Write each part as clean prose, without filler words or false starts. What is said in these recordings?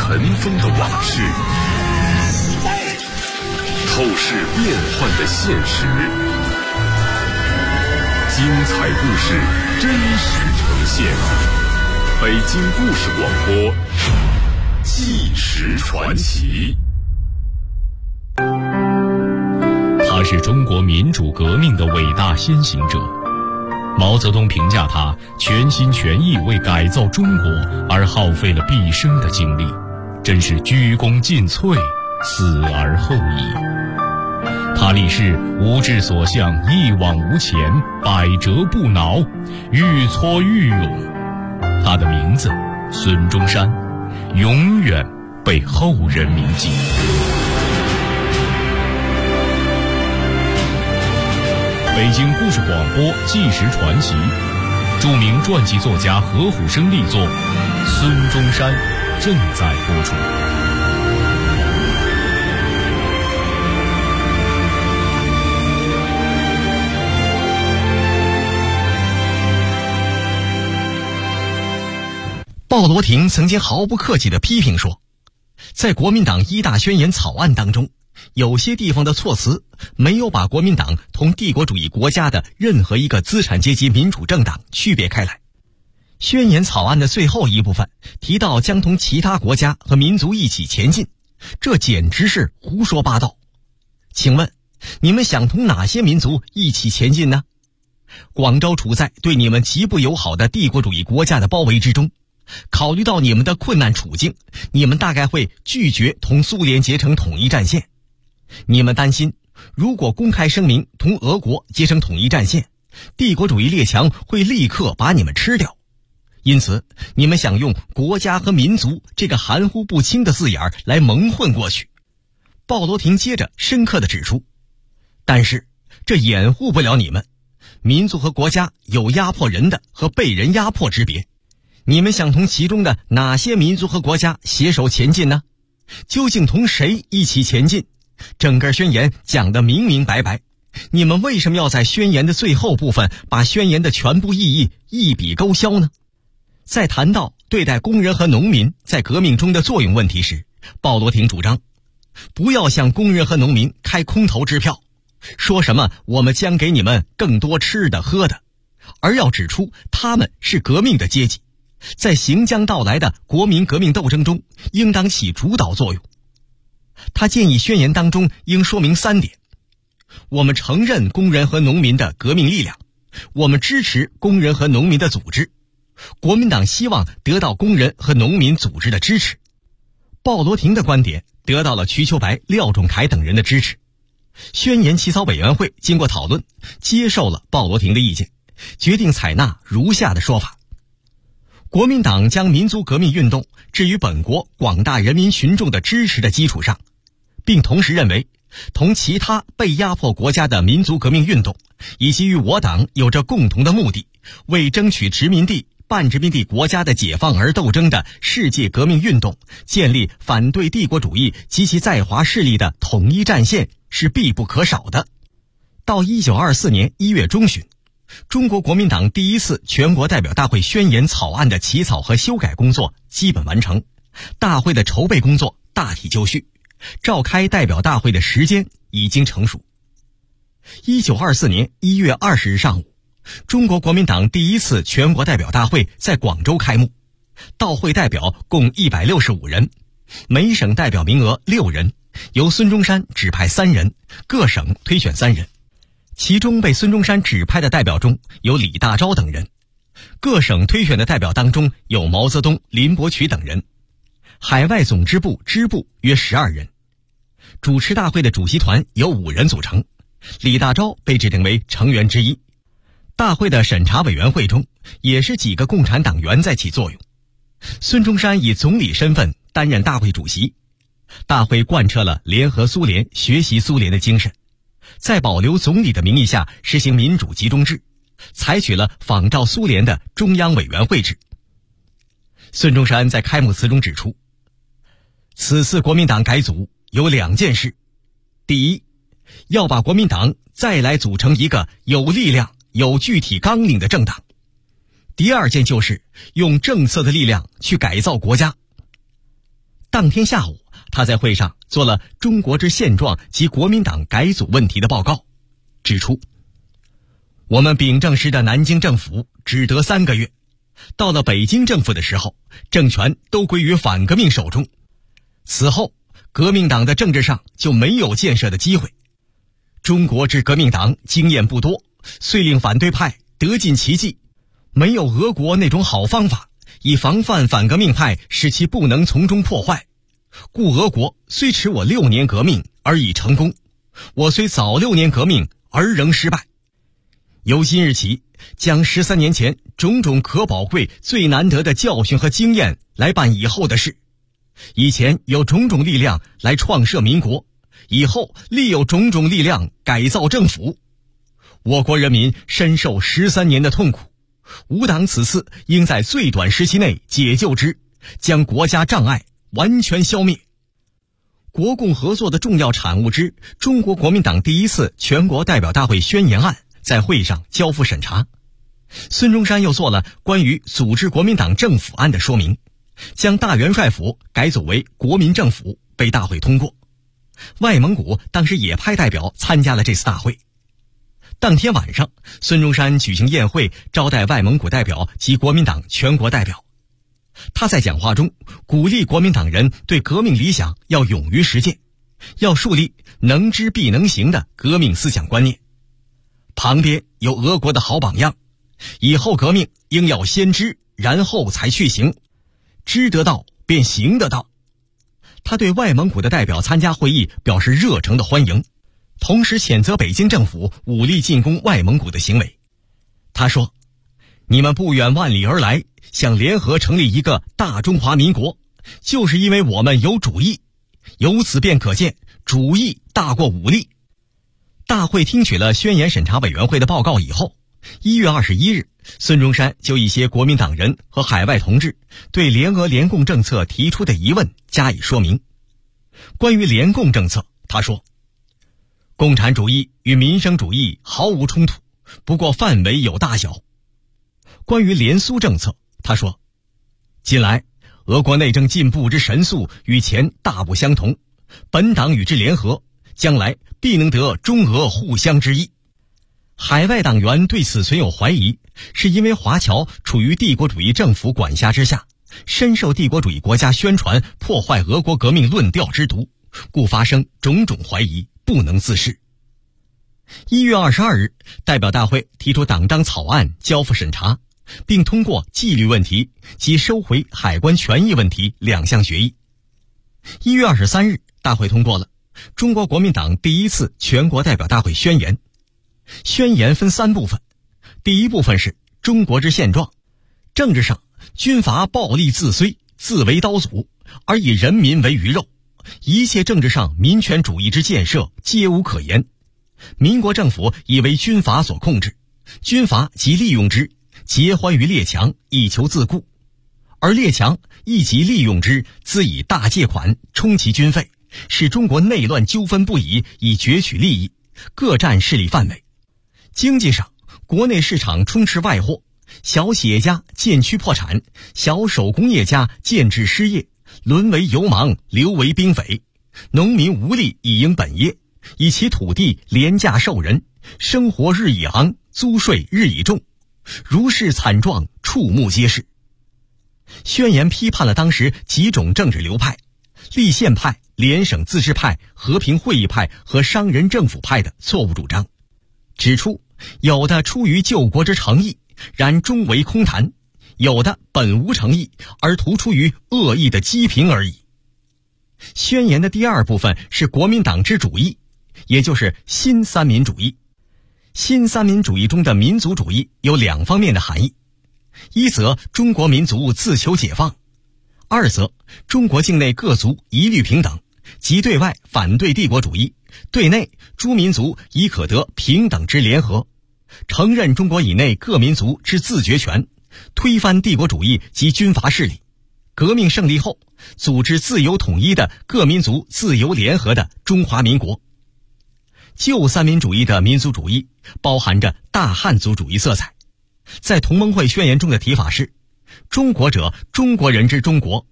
尘封的往事，透视变幻的现实，精彩故事真实呈现。北京故事广播，纪实传奇。 他是中国民主革命的伟大先行者。毛泽东评价他全心全意为改造中国而耗费了毕生的精力，真是鞠躬尽瘁，死而后已。他立誓无志所向，一往无前，百折不挠，愈挫愈勇。他的名字孙中山，永远被后人铭记。北京故事广播纪实传奇，著名传记作家何虎生力作《孙中山》正在播出。 鲍罗廷曾经毫不客气地批评说，在国民党一大宣言草案当中，有些地方的措辞没有把国民党同帝国主义国家的任何一个资产阶级民主政党区别开来。宣言草案的最后一部分提到将同其他国家和民族一起前进，这简直是胡说八道。请问你们想同哪些民族一起前进呢？广州处在对你们极不友好的帝国主义国家的包围之中，考虑到你们的困难处境，你们大概会拒绝同苏联结成统一战线。你们担心，如果公开声明同俄国结成统一战线，帝国主义列强会立刻把你们吃掉。因此，你们想用国家和民族这个含糊不清的字眼来蒙混过去。鲍罗廷接着深刻地指出，但是这掩护不了你们，民族和国家有压迫人的和被人压迫之别。你们想同其中的哪些民族和国家携手前进呢？究竟同谁一起前进？整个宣言讲得明明白白，你们为什么要在宣言的最后部分把宣言的全部意义一笔勾销呢？在谈到对待工人和农民在革命中的作用问题时，鲍罗廷主张不要向工人和农民开空头支票，说什么我们将给你们更多吃的喝的，而要指出他们是革命的阶级，在行将到来的国民革命斗争中应当起主导作用。他建议宣言当中应说明3点：我们承认工人和农民的革命力量，我们支持工人和农民的组织，国民党希望得到工人和农民组织的支持。鲍罗廷的观点得到了瞿秋白、廖仲恺等人的支持。宣言起草委员会经过讨论，接受了鲍罗廷的意见，决定采纳如下的说法：国民党将民族革命运动置于本国广大人民群众的支持的基础上，并同时认为同其他被压迫国家的民族革命运动以及与我党有着共同的目的，为争取殖民地、半殖民地国家的解放而斗争的世界革命运动建立反对帝国主义及其在华势力的统一战线是必不可少的。到1924年1月中旬，中国国民党第一次全国代表大会宣言草案的起草和修改工作基本完成，大会的筹备工作大体就绪，召开代表大会的时间已经成熟。1924年1月20日上午，中国国民党第一次全国代表大会在广州开幕，到会代表共165人，每省代表名额6人，由孙中山指派3人，各省推选3人。其中被孙中山指派的代表中有李大钊等人，各省推选的代表当中有毛泽东、林伯渠等人，海外总支部支部约12人。主持大会的主席团由5人组成，李大钊被指定为成员之一。大会的审查委员会中也是几个共产党员在起作用。孙中山以总理身份担任大会主席。大会贯彻了联合苏联、学习苏联的精神，在保留总理的名义下实行民主集中制，采取了仿照苏联的中央委员会制。孙中山在开幕词中指出，此次国民党改组有2件事：第一，要把国民党再来组成一个有力量、有具体纲领的政党；第2件就是用政策的力量去改造国家。 当天下午，他在会上做了中国之现状及国民党改组问题的报告，指出我们秉政时的南京政府只得3个月，到了北京政府的时候，政权都归于反革命手中，此后革命党的政治上就没有建设的机会。中国之革命党经验不多，遂令反对派得尽其计，没有俄国那种好方法，以防范反革命派，使其不能从中破坏。故俄国虽迟我6年革命而已成功，我虽早6年革命而仍失败。由今日起，将13年前种种可宝贵、最难得的教训和经验来办以后的事。以前有种种力量来创设民国，以后力有种种力量改造政府。我国人民深受13年的痛苦，吾党此次应在最短时期内解救之，将国家障碍完全消灭。国共合作的重要产物之中国国民党第1次全国代表大会宣言案在会上交付审查。孙中山又做了关于组织国民党政府案的说明，将大元帅府改组为国民政府，被大会通过。外蒙古当时也派代表参加了这次大会。当天晚上，孙中山举行宴会，招待外蒙古代表及国民党全国代表。他在讲话中鼓励国民党人对革命理想要勇于实践，要树立能知必能行的革命思想观念。旁边有俄国的好榜样，以后革命应要先知，然后才去行，知得到便行得到。他对外蒙古的代表参加会议表示热诚的欢迎，同时谴责北京政府武力进攻外蒙古的行为。他说，你们不远万里而来，想联合成立一个大中华民国，就是因为我们有主义，由此便可见主义大过武力。大会听取了宣言审查委员会的报告以后，1月21日，孙中山就一些国民党人和海外同志对联俄联共政策提出的疑问加以说明。关于联共政策，他说，共产主义与民生主义毫无冲突，不过范围有大小。关于联苏政策，他说，近来俄国内政进步之神速与前大不相同，本党与之联合，将来必能得中俄互相之益。海外党员对此存有怀疑，是因为华侨处于帝国主义政府管辖之下，深受帝国主义国家宣传破坏俄国革命论调之毒，故发生种种怀疑，不能自视。1月22日，代表大会提出党章草案交付审查，并通过纪律问题及收回海关权益问题2项决议。1月23日，大会通过了中国国民党第1次全国代表大会宣言。宣言分3部分，第一部分是中国之现状，政治上军阀暴力自虽，自为刀俎，而以人民为鱼肉，一切政治上民权主义之建设皆无可言。民国政府已为军阀所控制，军阀即利用之，结欢于列强，以求自固，而列强亦即利用之，资以大借款充其军费，使中国内乱纠纷不已，以攫取利益，各占势力范围。经济上，国内市场充斥外货，小企业家渐趋破产，小手工业家渐至失业，沦为游盲，流为兵匪，农民无力以营本业，以其土地廉价授人，生活日益昂，租税日益重，如是惨状，触目皆是。宣言批判了当时几种政治流派，立宪派、联省自治派、和平会议派和商人政府派的错误主张，指出有的出于救国之诚意，然终为空谈；有的本无诚意，而图出于恶意的讥评而已。宣言的第2部分是国民党之主义，也就是新三民主义。新三民主义中的民族主义有2方面的含义：一则中国民族自求解放，二则中国境内各族一律平等，即对外反对帝国主义，对内诸民族亦可得平等之联合，承认中国以内各民族之自决权，推翻帝国主义及军阀势力。革命胜利后，组织自由统一的各民族自由联合的中华民国。旧三民主义的民族主义包含着大汉族主义色彩，在同盟会宣言中的提法是：中国者，中国人之中国；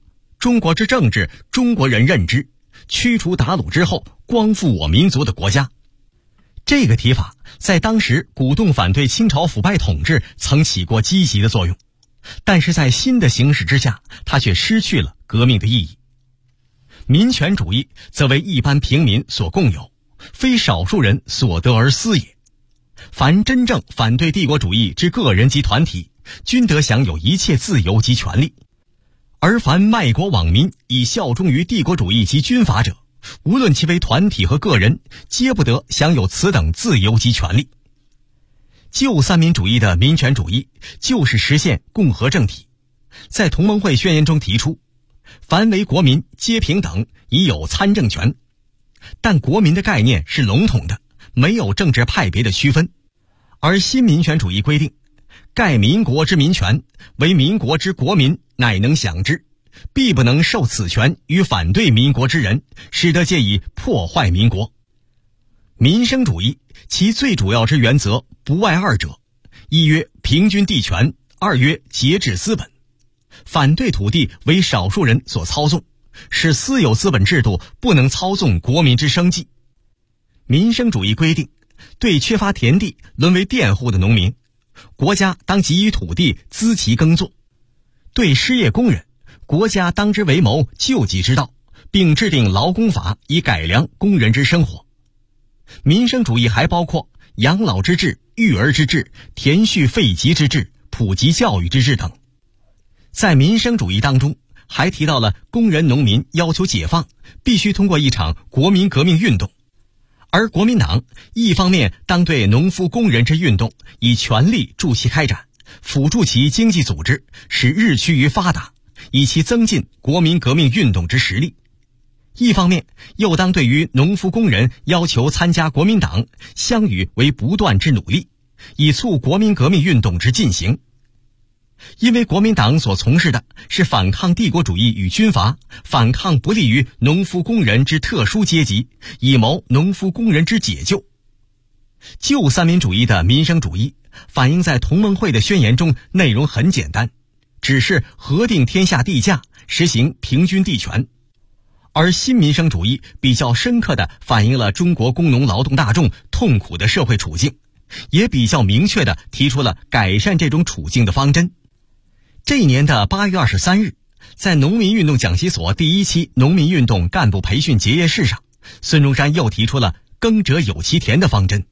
中国之政治，中国人认知，驱除鞑虏之后，光复我民族的国家。这个提法在当时鼓动反对清朝腐败统治曾起过积极的作用，但是在新的形势之下，它却失去了革命的意义。民权主义则为一般平民所共有，非少数人所得而私也。凡真正反对帝国主义之个人及团体，均得享有一切自由及权利；而凡卖国罔民，以效忠于帝国主义及军阀者，无论其为团体和个人，皆不得享有此等自由及权利。旧三民主义的民权主义就是实现共和政体，在同盟会宣言中提出，凡为国民皆平等，已有参政权。但国民的概念是笼统的，没有政治派别的区分。而新民权主义规定，盖民国之民权，为民国之国民乃能享之，必不能受此权于反对民国之人，使得借以破坏民国。民生主义其最主要之原则不外二者，一曰平均地权，二曰节制资本。反对土地为少数人所操纵，使私有资本制度不能操纵国民之生计。民生主义规定，对缺乏田地沦为佃户的农民，国家当给予土地资其耕作；对失业工人，国家当之为谋救济之道，并制定劳工法以改良工人之生活。民生主义还包括养老之制、育儿之制、田畜废疾之制、普及教育之制等。在民生主义当中，还提到了工人农民要求解放，必须通过一场国民革命运动。而国民党一方面当对农夫工人之运动以全力助其开展，辅助其经济组织，使日趋于发达，以其增进国民革命运动之实力；一方面又当对于农夫工人要求参加国民党，相与为不断之努力，以促国民革命运动之进行。因为国民党所从事的是反抗帝国主义与军阀，反抗不利于农夫工人之特殊阶级，以谋农夫工人之解救。旧三民主义的民生主义反映在同盟会的宣言中，内容很简单，只是核定天下地价，实行平均地权。而新民生主义比较深刻地反映了中国工农劳动大众痛苦的社会处境，也比较明确地提出了改善这种处境的方针。这一年的8月23日，在农民运动讲习所第1期农民运动干部培训结业式上，孙中山又提出了耕者有其田的方针。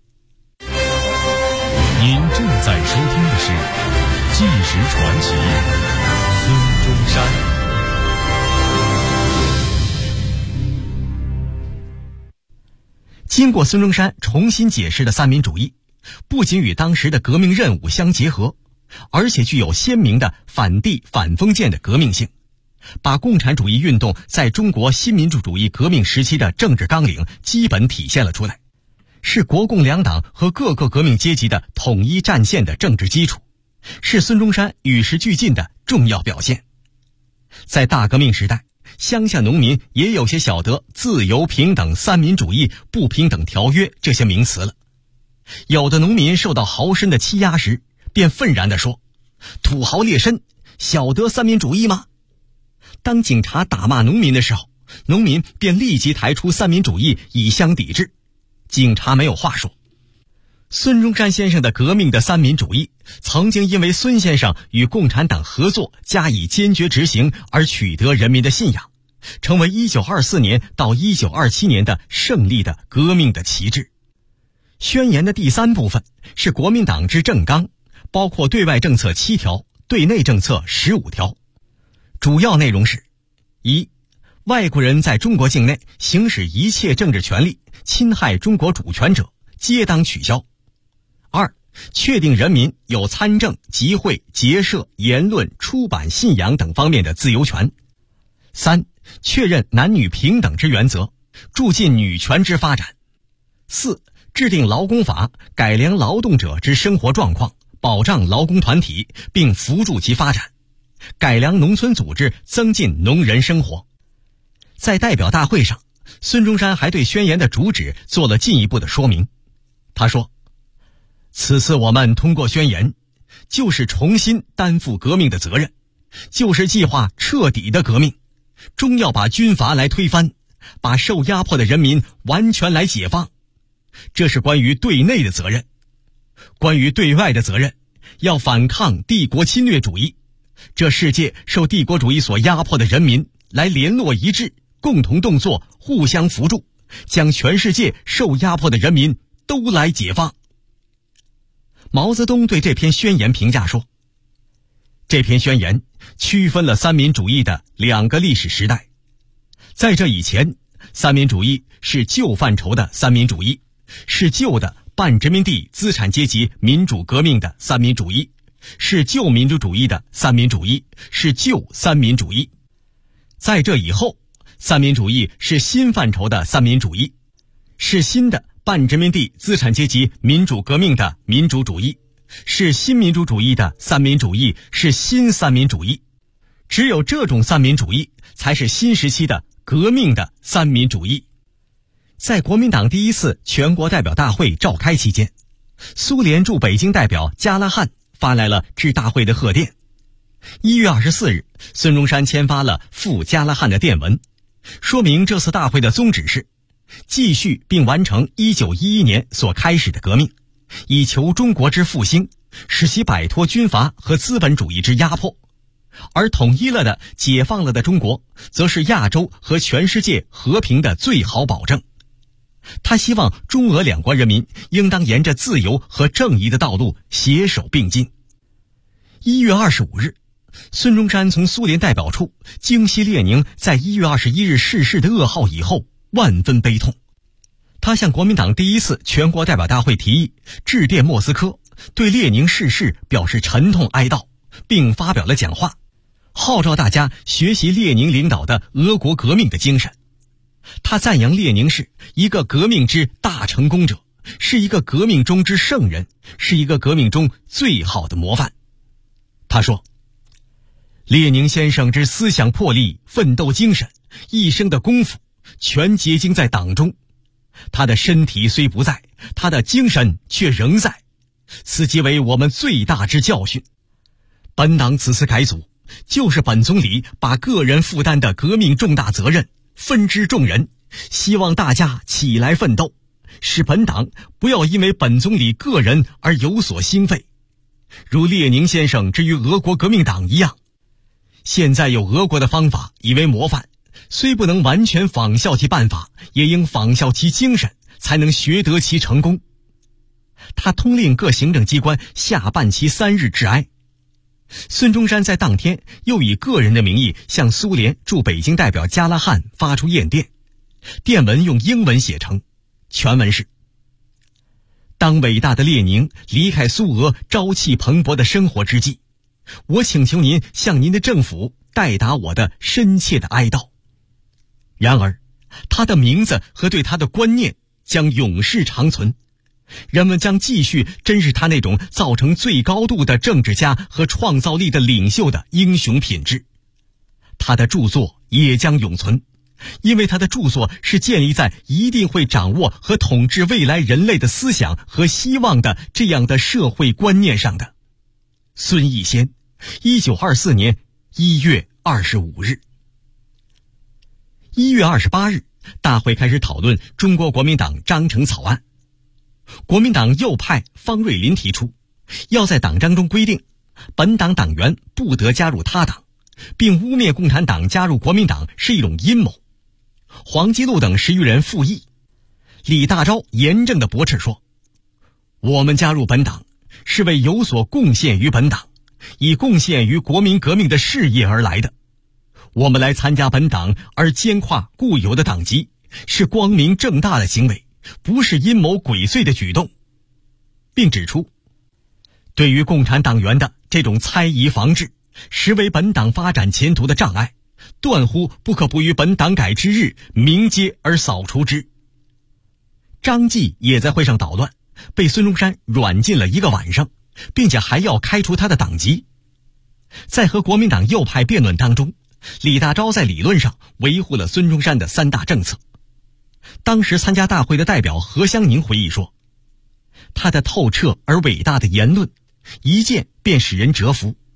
您正在收听的是《纪实传奇》，孙中山。 经过孙中山重新解释的三民主义，不仅与当时的革命任务相结合，而且具有鲜明的反帝反封建的革命性，把共产主义运动在中国新民主主义革命时期的政治纲领基本体现了出来，是国共两党和各个革命阶级的统一战线的政治基础，是孙中山与时俱进的重要表现。在大革命时代，乡下农民也有些晓得自由、平等、三民主义、不平等条约这些名词了。有的农民受到豪绅的欺压时，便愤然地说：土豪劣绅，晓得三民主义吗？当警察打骂农民的时候，农民便立即抬出三民主义以相抵制，警察没有话说。孙中山先生的革命的三民主义，曾经因为孙先生与共产党合作加以坚决执行而取得人民的信仰，成为1924年到1927年的胜利的革命的旗帜。宣言的第3部分是国民党之政纲，包括对外政策7条，对内政策15条。主要内容是：一、外国人在中国境内行使一切政治权利，侵害中国主权者，皆当取消。2、确定人民有参政、集会、结社、言论、出版、信仰等方面的自由权。3、确认男女平等之原则，助进女权之发展。4、制定劳工法，改良劳动者之生活状况，保障劳工团体，并扶助其发展，改良农村组织，增进农人生活。在代表大会上，孙中山还对宣言的主旨做了进一步的说明。他说：此次我们通过宣言，就是重新担负革命的责任，就是计划彻底的革命， 终要把军阀来推翻，把受压迫的人民完全来解放。这是关于对内的责任。关于对外的责任，要反抗帝国侵略主义。这世界受帝国主义所压迫的人民来联络一致，共同动作，互相扶助，将全世界受压迫的人民都来解放。毛泽东对这篇宣言评价说，这篇宣言区分了三民主义的两个历史时代。在这以前，三民主义是旧范畴的三民主义，是旧的半殖民地资产阶级民主革命的三民主义，是旧民主主义的三民主义，是旧三民主义。在这以后，三民主义是新范畴的三民主义，是新的半殖民地资产阶级民主革命的民主主义，是新民主主义的三民主义，是新三民主义。只有这种三民主义才是新时期的革命的三民主义。在国民党第一次全国代表大会召开期间，苏联驻北京代表加拉汉发来了致大会的贺电。1月24日，孙中山签发了赴加拉汉的电文，说明这次大会的宗旨是继续并完成1911年所开始的革命，以求中国之复兴，使其摆脱军阀和资本主义之压迫。而统一了的、解放了的中国，则是亚洲和全世界和平的最好保证。他希望中俄两国人民应当沿着自由和正义的道路携手并进。1月25日，孙中山从苏联代表处惊悉列宁在1月21日逝世的噩耗以后，万分悲痛。他向国民党第一次全国代表大会提议致电莫斯科，对列宁逝世表示沉痛哀悼，并发表了讲话，号召大家学习列宁领导的俄国革命的精神。他赞扬列宁是一个革命之大成功者，是一个革命中之圣人，是一个革命中最好的模范。他说，列宁先生之思想魄力、奋斗精神、一生的功夫，全结晶在党中。他的身体虽不在，他的精神却仍在，此即为我们最大之教训。本党此次改组，就是本总理把个人负担的革命重大责任分之众人，希望大家起来奋斗，使本党不要因为本总理个人而有所兴废，如列宁先生之于俄国革命党一样。现在有俄国的方法以为模范，虽不能完全仿效其办法，也应仿效其精神，才能学得其成功。他通令各行政机关下办其3日致哀。孙中山在当天又以个人的名义向苏联驻北京代表加拉汉发出唁电，电文用英文写成，全文是：当伟大的列宁离开苏俄朝气蓬勃的生活之际，我请求您向您的政府代达我的深切的哀悼。然而，他的名字和对他的观念将永世长存，人们将继续珍视他那种造成最高度的政治家和创造力的领袖的英雄品质。他的著作也将永存，因为他的著作是建立在一定会掌握和统治未来人类的思想和希望的这样的社会观念上的。孙逸仙，1924年1月25日。1月28日，大会开始讨论中国国民党章程草案。国民党右派方瑞林提出，要在党章中规定，本党党员不得加入他党，并污蔑共产党加入国民党是一种阴谋。黄基禄等10余人附议。李大钊严正地驳斥说，我们加入本党是为有所贡献于本党，以贡献于国民革命的事业而来的。我们来参加本党而兼跨固有的党籍，是光明正大的行为，不是阴谋鬼祟的举动。并指出，对于共产党员的这种猜疑防治，实为本党发展前途的障碍，断乎不可不于本党改之日明揭而扫除之。张继也在会上捣乱，被孙中山软禁了1个晚上，并且还要开除他的党籍。在和国民党右派辩论当中，李大钊在理论上维护了孙中山的3大政策。当时参加大会的代表何香凝回忆说，他的透彻而伟大的言论，一见便使人折服。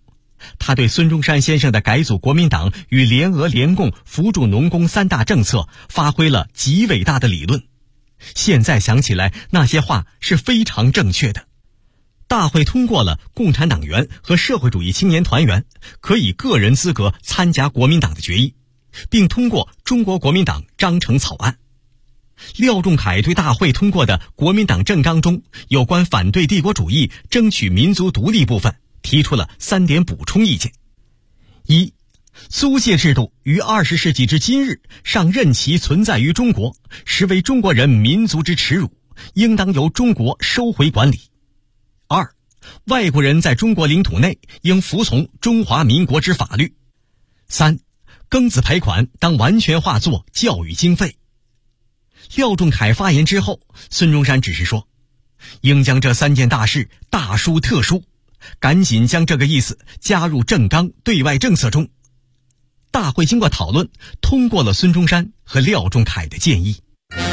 他对孙中山先生的改组国民党与联俄联共扶助农工3大政策发挥了极伟大的理论。现在想起来，那些话是非常正确的。大会通过了共产党员和社会主义青年团员可以个人资格参加国民党的决议，并通过中国国民党章程草案。廖仲恺对大会通过的国民党政纲中有关反对帝国主义、争取民族独立部分提出了3点补充意见。1. 租界制度于20世纪之今日尚任其存在于中国，实为中国人民族之耻辱，应当由中国收回管理。2. 外国人在中国领土内应服从中华民国之法律。3. 庚子赔款当完全化作教育经费。廖仲恺发言之后，孙中山只是说，应将这3件大事大书特书，赶紧将这个意思加入政纲对外政策中。大会经过讨论，通过了孙中山和廖仲恺的建议。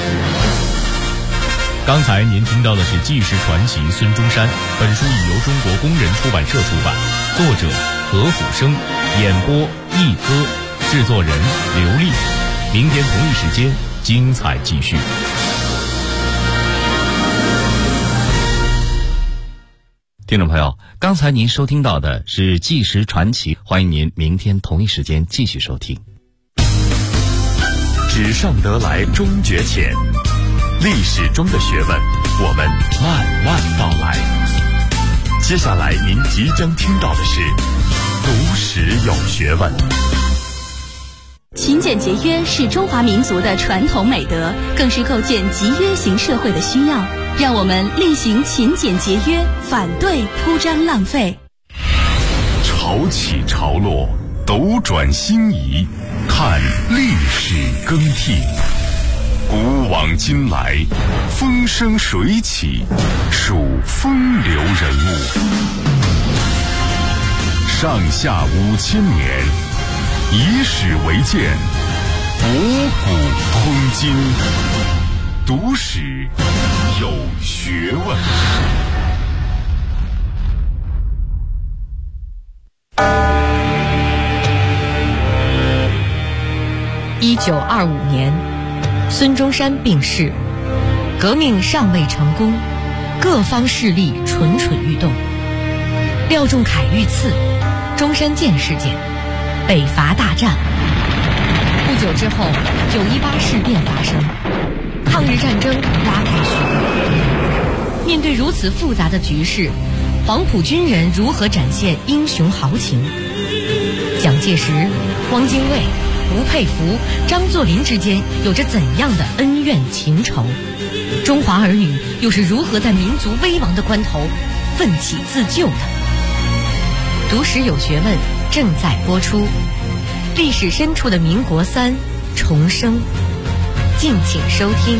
刚才您听到的是纪实传奇孙中山，本书已由中国工人出版社出版，作者何虎生，演播一哥，制作人刘丽。明天同一时间精彩继续。 听众朋友，刚才您收听到的是纪实传奇，欢迎您明天同一时间继续收听。 纸上得来终觉浅，历史中的学问我们慢慢道来。接下来您即将听到的是读史有学问。 勤俭节约是中华民族的传统美德，更是构建集约型社会的需要。让我们厉行勤俭节约，反对铺张浪费。 潮起潮落，斗转星移，看历史更替。古往今来，风生水起，数风流人物。上下5000年，以史为鉴，博古通今。读史有学问。 1925年，孙中山病逝，革命尚未成功，各方势力蠢蠢欲动。廖仲恺遇刺，中山舰事件，北伐大战。不久之后，918事变发生，抗日战争拉开序幕。面对如此复杂的局势，黄埔军人如何展现英雄豪情？蒋介石、汪精卫、吴佩孚、张作霖之间有着怎样的恩怨情仇？中华儿女又是如何在民族危亡的关头奋起自救的？读史有学问正在播出，历史深处的民国3重生，敬请收听。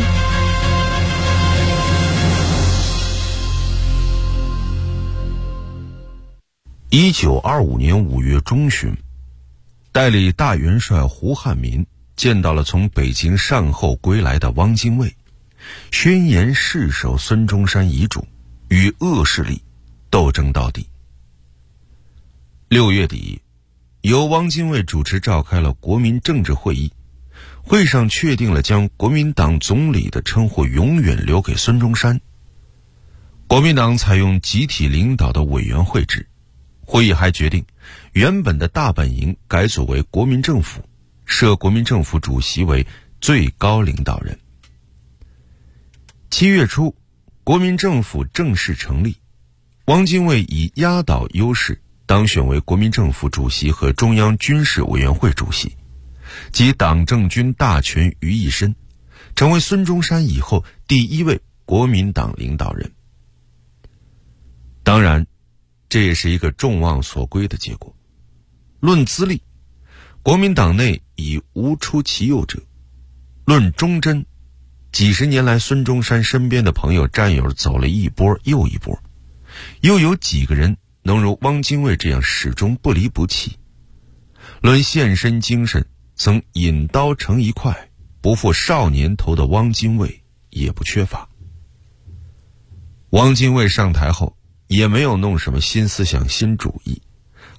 1925年5月中旬，代理大元帅胡汉民见到了从北京善后归来的汪精卫，宣言誓守孙中山遗嘱，与恶势力斗争到底。6月底，由汪精卫主持召开了国民政治会议，会上确定了将国民党总理的称呼永远留给孙中山。国民党采用集体领导的委员会制，会议还决定原本的大本营改组为国民政府，设国民政府主席为最高领导人。7月初，国民政府正式成立，汪精卫以压倒优势当选为国民政府主席和中央军事委员会主席，集党政军大权于一身，成为孙中山以后第1位国民党领导人。当然，这也是一个众望所归的结果。论资历，国民党内已无出其右者；论忠贞，几十年来孙中山身边的朋友战友走了一波又一波，又有几个人能如汪精卫这样始终不离不弃？论献身精神，曾引刀成一块，不负少年头的汪精卫也不缺乏。汪精卫上台后也没有弄什么新思想新主意，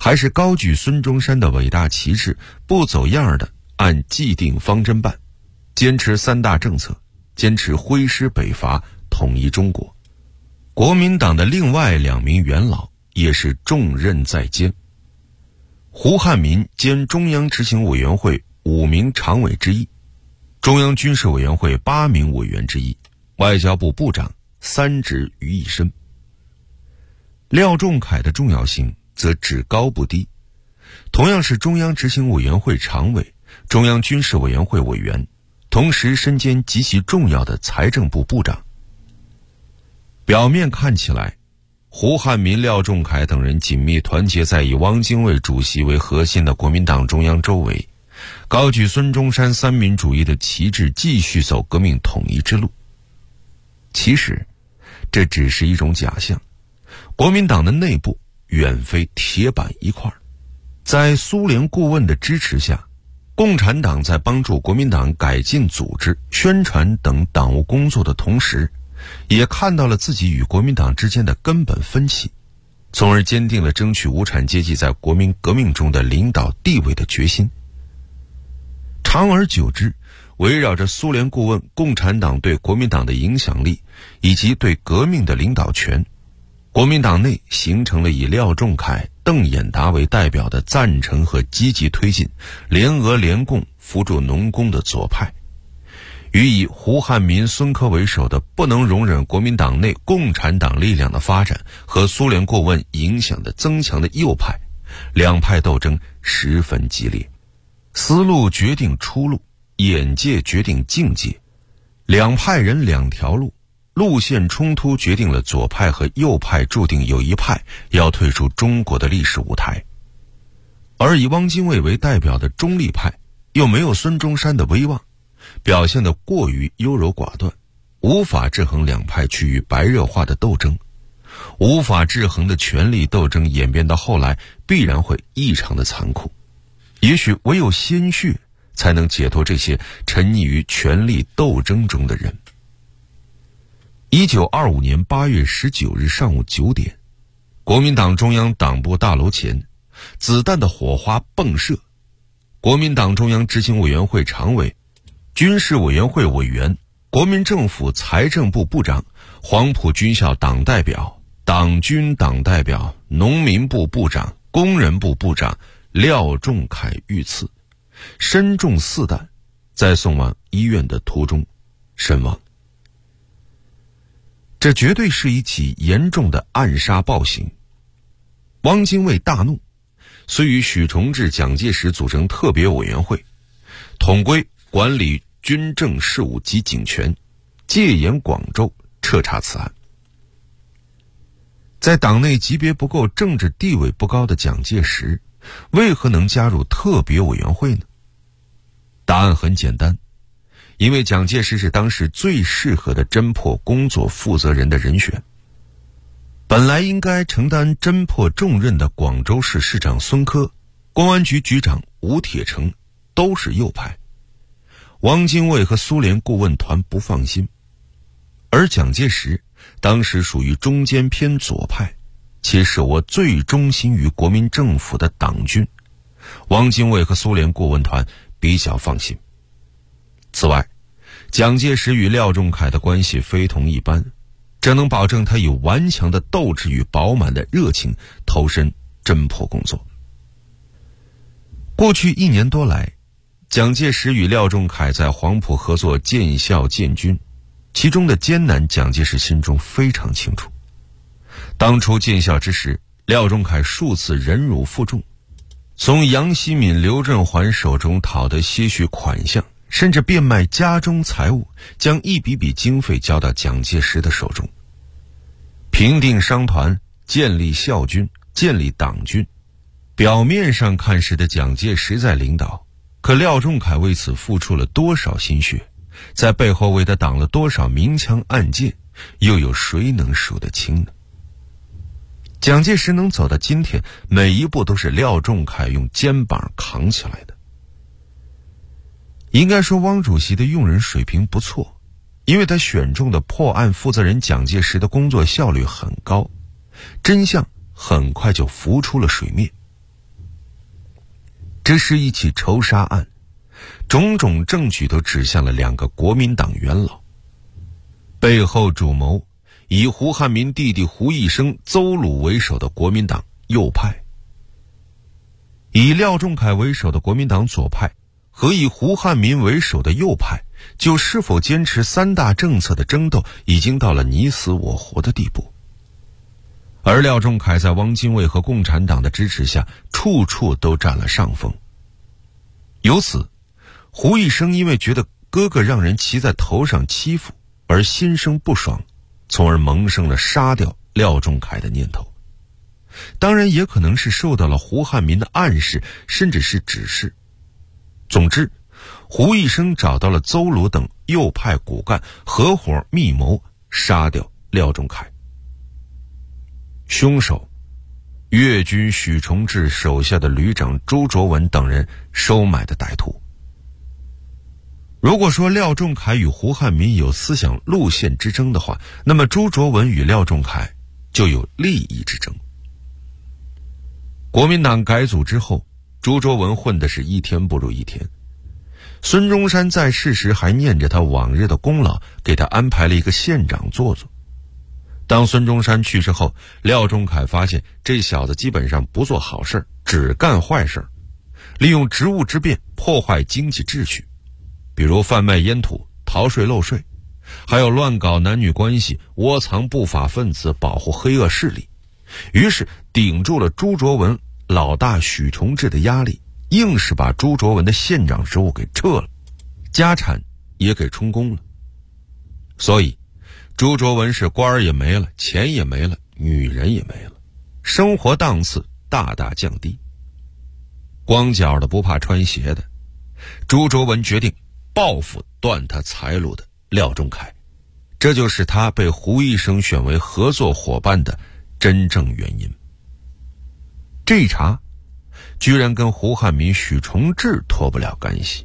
还是高举孙中山的伟大旗帜，不走样的按既定方针办，坚持3大政策，坚持挥师北伐，统一中国。国民党的另外2名元老也是重任在肩。胡汉民兼中央执行委员会5名常委之一，中央军事委员会8名委员之一，外交部部长3职于一身。廖仲恺的重要性则只高不低，同样是中央执行委员会常委、中央军事委员会委员，同时身兼极其重要的财政部部长。表面看起来，胡汉民、廖仲恺等人紧密团结在以汪精卫主席为核心的国民党中央周围，高举孙中山三民主义的旗帜，继续走革命统一之路。其实这只是一种假象，国民党的内部远非铁板一块。在苏联顾问的支持下，共产党在帮助国民党改进组织、宣传等党务工作的同时，也看到了自己与国民党之间的根本分歧，从而坚定了争取无产阶级在国民革命中的领导地位的决心。长而久之，围绕着苏联顾问共产党对国民党的影响力以及对革命的领导权，国民党内形成了以廖仲恺、邓演达为代表的赞成和积极推进联俄联共扶助农工的左派，与以胡汉民、孙科为首的不能容忍国民党内共产党力量的发展和苏联顾问影响的增强的右派，两派斗争十分激烈。思路决定出路，眼界决定境界，两派人两条路，路线冲突决定了左派和右派注定有一派要退出中国的历史舞台。而以汪精卫为代表的中立派又没有孙中山的威望，表现得过于优柔寡断，无法制衡两派趋于白热化的斗争。无法制衡的权力斗争演变到后来必然会异常的残酷，也许唯有鲜血才能解脱这些沉溺于权力斗争中的人。1925年8月19日上午9点，国民党中央党部大楼前，子弹的火花迸射，国民党中央执行委员会常委、军事委员会委员、国民政府财政部部长、黄埔军校党代表、党军党代表、农民部部长、工人部部长廖仲恺遇刺，身中4弹，在送往医院的途中身亡。这绝对是一起严重的暗杀暴行。汪精卫大怒，遂与许崇智、蒋介石组成特别委员会，统归管理军政事务及警权，戒严广州，彻查此案。在党内级别不够、政治地位不高的蒋介石，为何能加入特别委员会呢？答案很简单，因为蒋介石是当时最适合的侦破工作负责人的人选。本来应该承担侦破重任的广州市市长孙科、公安局局长吴铁城都是右派，汪精卫和苏联顾问团不放心，而蒋介石当时属于中间偏左派，且手握最忠心于国民政府的党军，汪精卫和苏联顾问团比较放心。此外，蒋介石与廖仲恺的关系非同一般，这能保证他以顽强的斗志与饱满的热情投身侦破工作。过去1年多来，蒋介石与廖仲恺在黄埔合作建校建军，其中的艰难蒋介石心中非常清楚。当初建校之时，廖仲恺数次忍辱负重，从杨希闵、刘振环手中讨得些许款项，甚至变卖家中财物，将一笔笔经费交到蒋介石的手中。平定商团，建立校军，建立党军，表面上看时的蒋介石在领导，可廖仲恺为此付出了多少心血，在背后为他挡了多少明枪暗箭，又有谁能数得清呢？蒋介石能走到今天，每一步都是廖仲恺用肩膀扛起来的。应该说汪主席的用人水平不错，因为他选中的破案负责人蒋介石的工作效率很高，真相很快就浮出了水面。 这是一起仇杀案，种种证据都指向了2个国民党元老。背后主谋以胡汉民弟弟胡一生、邹鲁为首的国民党右派，以廖仲恺为首的国民党左派和以胡汉民为首的右派，就是否坚持3大政策的争斗已经到了你死我活的地步。而廖仲恺在汪精卫和共产党的支持下，处处都占了上风。由此，胡一生因为觉得哥哥让人骑在头上欺负而心生不爽，从而萌生了杀掉廖仲恺的念头。当然也可能是受到了胡汉民的暗示，甚至是指示。总之，胡一生找到了邹鲁等右派骨干，合伙密谋杀掉廖仲恺。凶手，粤军许崇智手下的旅长朱卓文等人收买的歹徒。如果说廖仲恺与胡汉民有思想路线之争的话，那么朱卓文与廖仲恺就有利益之争。国民党改组之后，朱卓文混的是一天不如一天。孙中山在世时还念着他往日的功劳，给他安排了一个县长做做。当孙中山去世后，廖仲恺发现这小子基本上不做好事，只干坏事，利用职务之便破坏经济秩序，比如贩卖烟土、逃税漏税，还有乱搞男女关系、窝藏不法分子、保护黑恶势力。于是顶住了朱卓文老大许崇智的压力，硬是把朱卓文的县长职务给撤了，家产也给充公了。所以朱卓文是官儿也没了，钱也没了，女人也没了，生活档次大大降低。光脚的不怕穿鞋的，朱卓文决定报复断他财路的廖仲恺，这就是他被胡一生选为合作伙伴的真正原因。这一茬居然跟胡汉民、许崇智脱不了干系。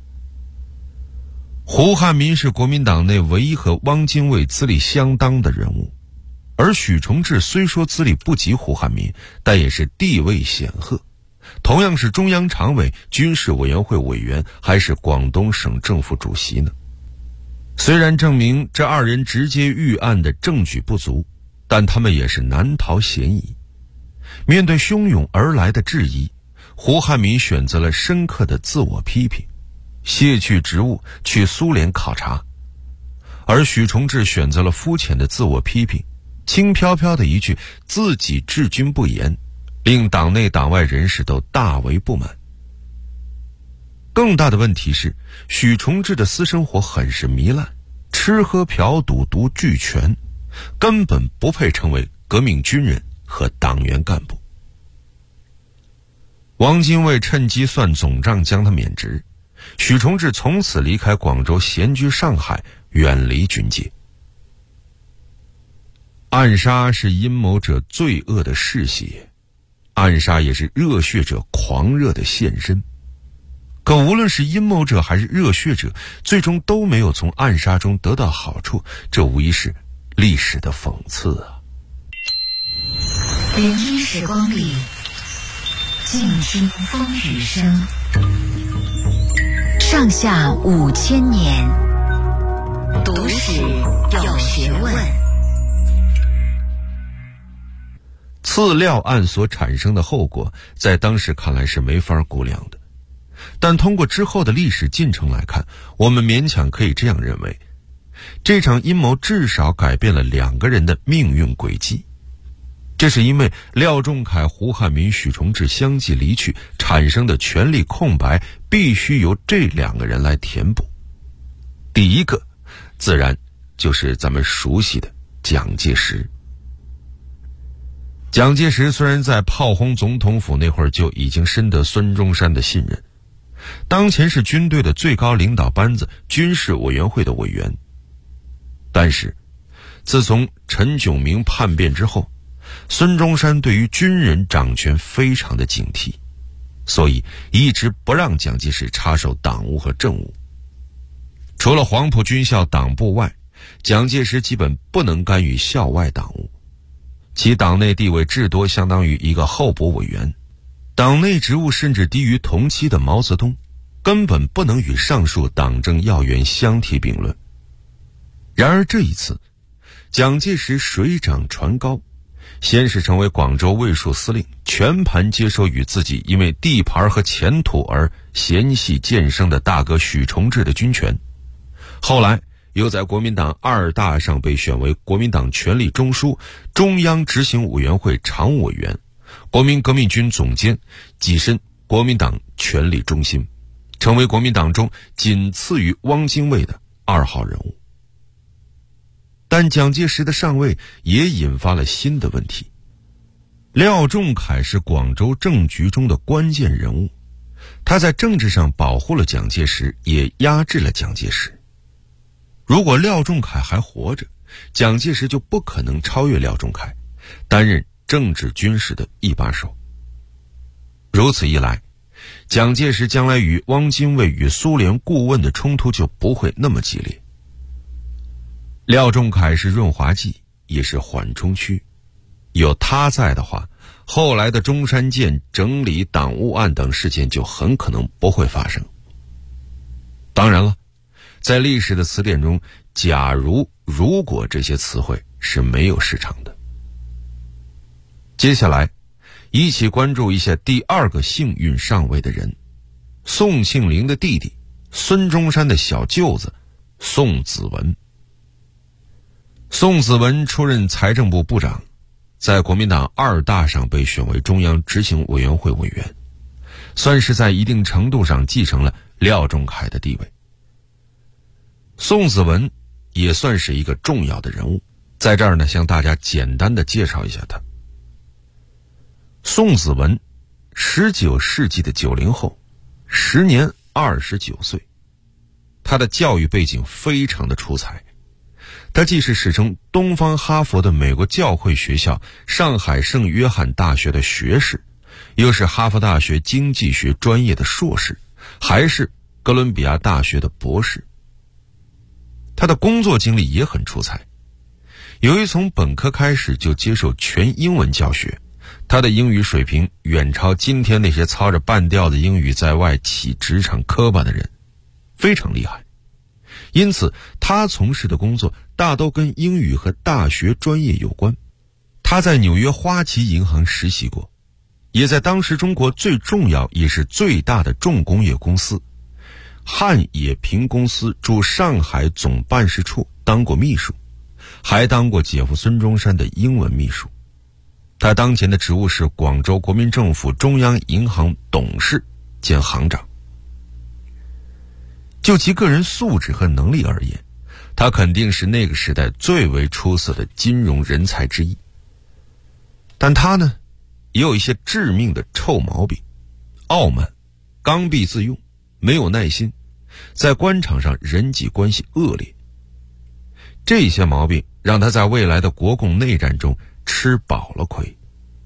胡汉民是国民党内唯一和汪精卫资历相当的人物，而许崇智虽说资历不及胡汉民，但也是地位显赫，同样是中央常委、军事委员会委员，还是广东省政府主席呢。虽然证明这2人直接预案的证据不足，但他们也是难逃嫌疑。面对汹涌而来的质疑，胡汉民选择了深刻的自我批评，卸去职务去苏联考察，而许崇智选择了肤浅的自我批评，轻飘飘的一句自己治军不严，令党内党外人士都大为不满。更大的问题是，许崇智的私生活很是糜烂，吃喝嫖赌毒俱全，根本不配成为革命军人和党员干部。汪精卫趁机算总账，将他免职，许崇智从此离开广州，闲居上海，远离军界。暗杀是阴谋者罪恶的嗜血，暗杀也是热血者狂热的现身。可无论是阴谋者还是热血者，最终都没有从暗杀中得到好处，这无疑是历史的讽刺啊！ 聆听时光里，静听风雨声。上下5000年，读史有学问。 刺廖案所产生的后果，在当时看来是没法估量的。但通过之后的历史进程来看，我们勉强可以这样认为，这场阴谋至少改变了2个人的命运轨迹。这是因为廖仲恺、胡汉民、许崇智相继离去产生的权力空白，必须由这2个人来填补。第一个自然就是咱们熟悉的蒋介石。蒋介石虽然在炮轰总统府那会儿就已经深得孙中山的信任，当前是军队的最高领导班子军事委员会的委员，但是自从陈炯明叛变之后，孙中山对于军人掌权非常的警惕，所以一直不让蒋介石插手党务和政务。除了黄埔军校党部外，蒋介石基本不能干预校外党务，其党内地位至多相当于一个候补委员。 党内职务甚至低于同期的毛泽东，根本不能与上述党政要员相提并论。然而这一次，蒋介石水涨船高，先是成为广州卫戍司令，全盘接收与自己因为地盘和前途而嫌隙渐生的大哥许崇智的军权，后来又在国民党2大上被选为国民党权力中枢、中央执行委员会常务委员、国民革命军总监，跻身国民党权力中心，成为国民党中仅次于汪精卫的2号人物。但蒋介石的上位也引发了新的问题。廖仲恺是广州政局中的关键人物，他在政治上保护了蒋介石，也压制了蒋介石。如果廖仲恺还活着，蒋介石就不可能超越廖仲恺，担任政治军事的一把手。如此一来，蒋介石将来与汪精卫与苏联顾问的冲突就不会那么激烈。廖仲恺是润滑剂，也是缓冲区，有他在的话，后来的中山舰整理党务案等事件就很可能不会发生。当然了，在历史的词典中，假如、如果这些词汇是没有市场的。接下来一起关注一下第2个幸运上位的人，宋庆龄的弟弟，孙中山的小舅子宋子文。宋子文出任财政部部长，在国民党2大上被选为中央执行委员会委员，算是在一定程度上继承了廖仲恺的地位。宋子文也算是一个重要的人物，在这儿呢，向大家简单的介绍一下他。宋子文，19世纪的90后，时年29岁。他的教育背景非常的出彩，他既是史称东方哈佛的美国教会学校上海圣约翰大学的学士，又是哈佛大学经济学专业的硕士，还是哥伦比亚大学的博士。他的工作经历也很出彩，由于从本科开始就接受全英文教学，他的英语水平远超今天那些操着半吊子英语在外起职场磕巴的人，非常厉害。因此他从事的工作大都跟英语和大学专业有关。他在纽约花旗银行实习过，也在当时中国最重要也是最大的重工业公司汉冶平公司驻上海总办事处当过秘书，还当过姐夫孙中山的英文秘书。他当前的职务是广州国民政府中央银行董事兼行长。就其个人素质和能力而言，他肯定是那个时代最为出色的金融人才之一。但他呢，也有一些致命的臭毛病：傲慢、刚愎自用、没有耐心，在官场上人际关系恶劣。这些毛病让他在未来的国共内战中吃饱了亏。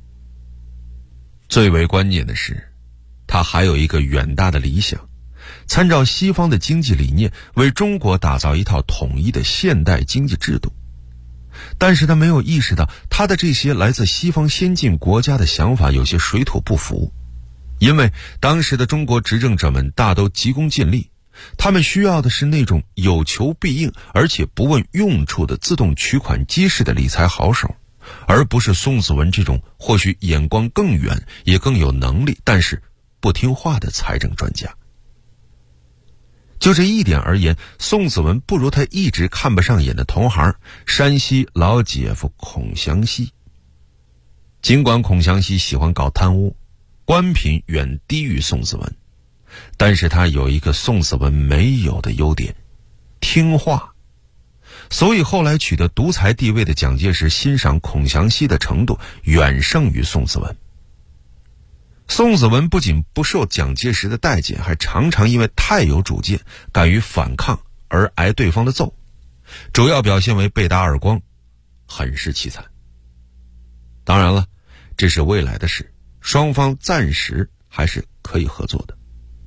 最为关键的是，他还有一个远大的理想，参照西方的经济理念，为中国打造一套统一的现代经济制度。但是他没有意识到，他的这些来自西方先进国家的想法有些水土不服，因为当时的中国执政者们大都急功近利，他们需要的是那种有求必应而且不问用处的自动取款机式的理财好手，而不是宋子文这种或许眼光更远也更有能力但是不听话的财政专家。就这一点而言，宋子文不如他一直看不上眼的同行山西老姐夫孔祥熙。尽管孔祥熙喜欢搞贪污，官品远低于宋子文，但是他有一个宋子文没有的优点：听话。所以后来取得独裁地位的蒋介石欣赏孔祥熙的程度远胜于宋子文。宋子文不仅不受蒋介石的待见，还常常因为太有主见，敢于反抗而挨对方的揍，主要表现为被打耳光，很是凄惨。当然了，这是未来的事，双方暂时还是可以合作的。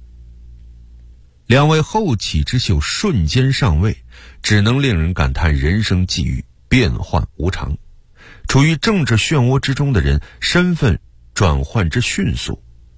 两位后起之秀瞬间上位，只能令人感叹人生际遇变幻无常。处于政治漩涡之中的人，身份转换之迅速，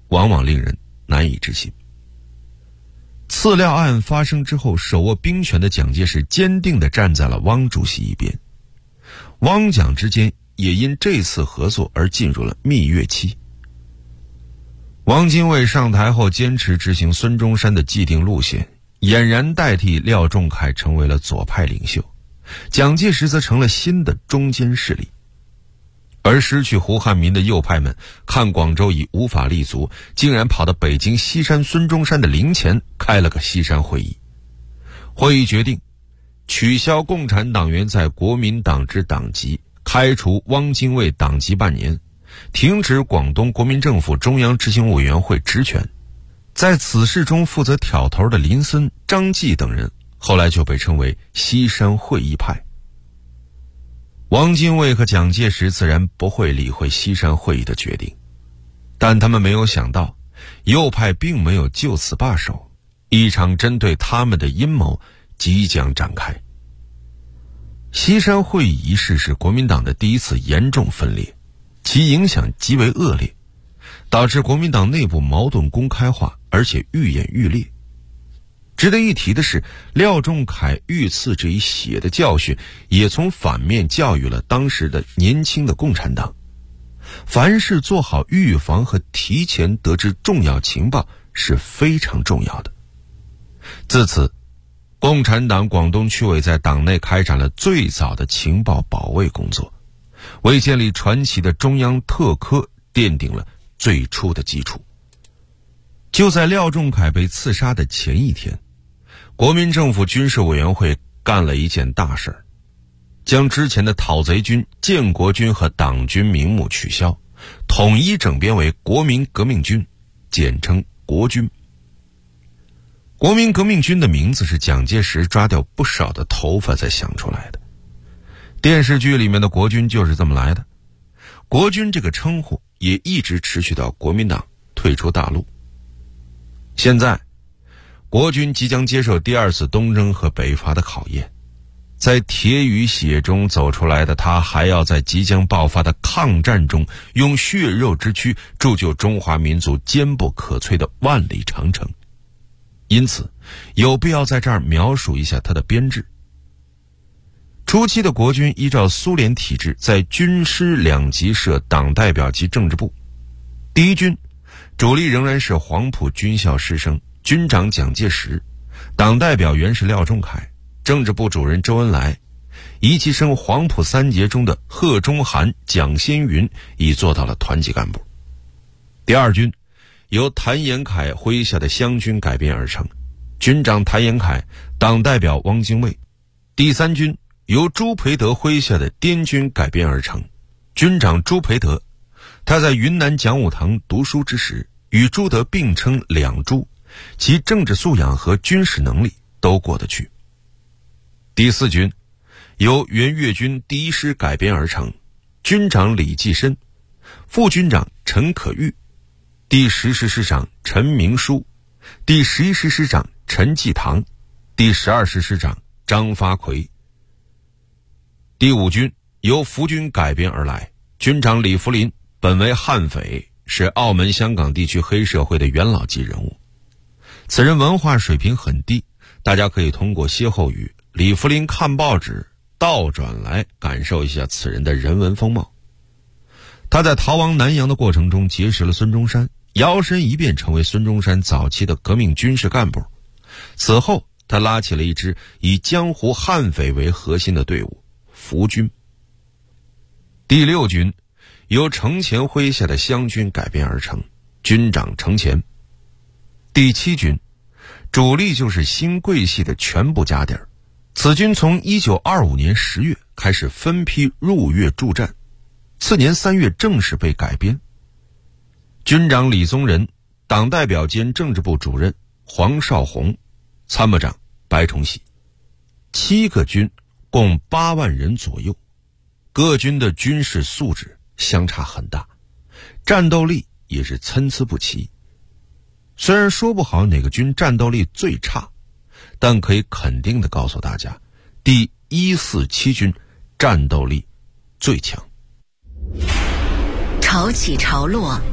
往往令人难以置信。赐料案发生之后，手握兵权的蒋介石坚定地站在了汪主席一边，汪蒋之间也因这次合作而进入了蜜月期。汪精卫上台后坚持执行孙中山的既定路线，俨然代替廖仲恺成为了左派领袖，蒋介石则成了新的中坚势力。而失去胡汉民的右派们看广州已无法立足，竟然跑到北京西山孙中山的陵前开了个西山会议。会议决定取消共产党员在国民党之党籍，开除汪精卫党籍半年，停止广东国民政府中央执行委员会职权。在此事中负责挑头的林森、张继等人后来就被称为西山会议派。汪精卫和蒋介石自然不会理会西山会议的决定，但他们没有想到，右派并没有就此罢手，一场针对他们的阴谋即将展开。西山会议一事是国民党的第一次严重分裂，其影响极为恶劣，导致国民党内部矛盾公开化，而且愈演愈烈。值得一提的是，廖仲恺遇刺这一血的教训，也从反面教育了当时的年轻的共产党。凡事做好预防和提前得知重要情报是非常重要的。自此，共产党广东区委在党内开展了最早的情报保卫工作，为建立传奇的中央特科奠定了最初的基础。就在廖仲恺被刺杀的前一天，国民政府军事委员会干了一件大事，将之前的讨贼军、建国军和党军名目取消，统一整编为国民革命军，简称国军。国民革命军的名字是蒋介石抓掉不少的头发才想出来的，电视剧里面的国军就是这么来的。国军这个称呼也一直持续到国民党退出大陆。现在国军即将接受第二次东征和北伐的考验，在铁与血中走出来的他，还要在即将爆发的抗战中用血肉之躯铸就中华民族坚不可摧的万里长城。因此有必要在这儿描述一下他的编制。初期的国军依照苏联体制，在军师两级设党代表及政治部。第一军主力仍然是黄埔军校师生，军长蒋介石，党代表原是廖仲恺，政治部主任周恩来，一期生黄埔三杰中的贺中涵、蒋先云已做到了团级干部。第二军由谭延闿麾下的湘军改编而成，军长谭延闿，党代表汪精卫。第三军由朱培德麾下的滇军改编而成，军长朱培德，他在云南讲武堂读书之时，与朱德并称两朱，其政治素养和军事能力都过得去。第四军由原粤军第一师改编而成，军长李济深，副军长陈可玉，第10师师长陈明书，第11师师长陈济棠，第12师师长张发奎。第五军由福军改编而来，军长李福林本为悍匪，是澳门香港地区黑社会的元老级人物。此人文化水平很低，大家可以通过歇后语李福林看报纸倒转来感受一下此人的人文风貌。他在逃亡南洋的过程中结识了孙中山，摇身一变成为孙中山早期的革命军事干部。此后他拉起了一支以江湖悍匪为核心的队伍，福军。第六军由程潜麾下的湘军改编而成，军长程潜。第七军主力就是新桂系的全部家底儿，此军从1925年10月开始分批入粤助战，次年3月正式被改编。军长李宗仁，党代表兼政治部主任黄绍竑，参谋长白崇禧。7个军共8万人左右，各军的军事素质相差很大，战斗力也是参差不齐。虽然说不好哪个军战斗力最差，但可以肯定地告诉大家，第147军战斗力最强。 潮起潮落，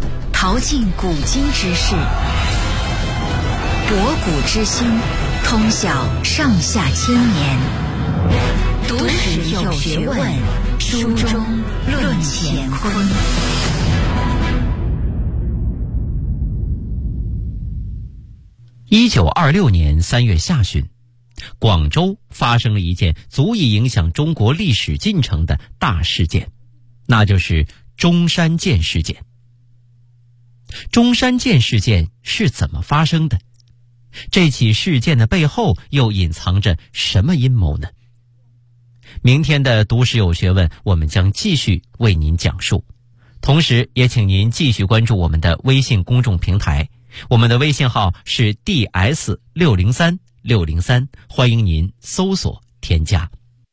淘尽古今之事，博古之今，通晓上下千年。读史有学问，书中论乾坤。 1926年3月下旬，广州发生了一件足以影响中国历史进程的大事件，那就是中山舰事件。中山舰事件是怎么发生的？这起事件的背后又隐藏着什么阴谋呢？明天的读史有学问，我们将继续为您讲述，同时也请您继续关注我们的微信公众平台，我们的微信号是 DS603603，欢迎您搜索添加。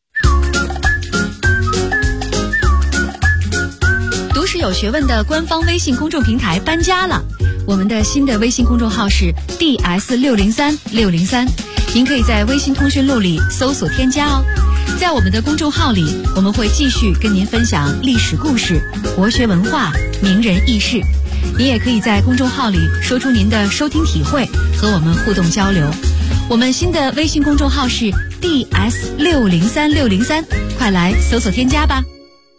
读史有学问的官方微信公众平台搬家了，我们的新的微信公众号是 DS603603，您可以在微信通讯录里搜索添加哦。在我们的公众号里，我们会继续跟您分享历史故事、国学文化、名人轶事。您也可以在公众号里说出您的收听体会，和我们互动交流。我们新的微信公众号是 DS603603，快来搜索添加吧。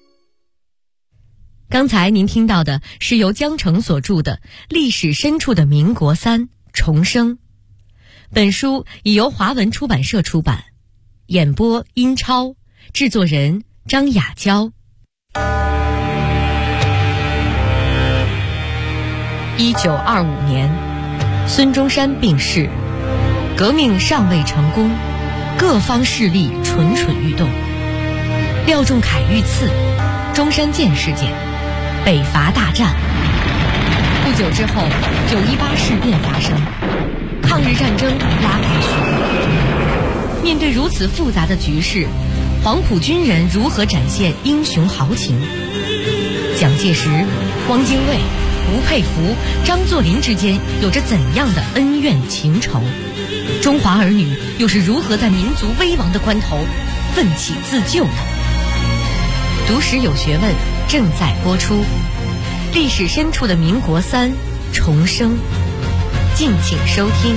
刚才您听到的是由江澄所著的《历史深处的民国三重生》，本书已由华文出版社出版，演播殷超，制作人张雅娇。1925年，孙中山病逝，革命尚未成功，各方势力蠢蠢欲动。廖仲恺遇刺，中山舰事件，北伐大战。不久之后，918事变发生，抗日战争拉开序幕。面对如此复杂的局势，黄埔军人如何展现英雄豪情？蒋介石、汪精卫、吴佩孚、张作霖之间有着怎样的恩怨情仇？中华儿女又是如何在民族危亡的关头奋起自救呢？读史有学问正在播出，历史深处的民国三重生，敬请收听。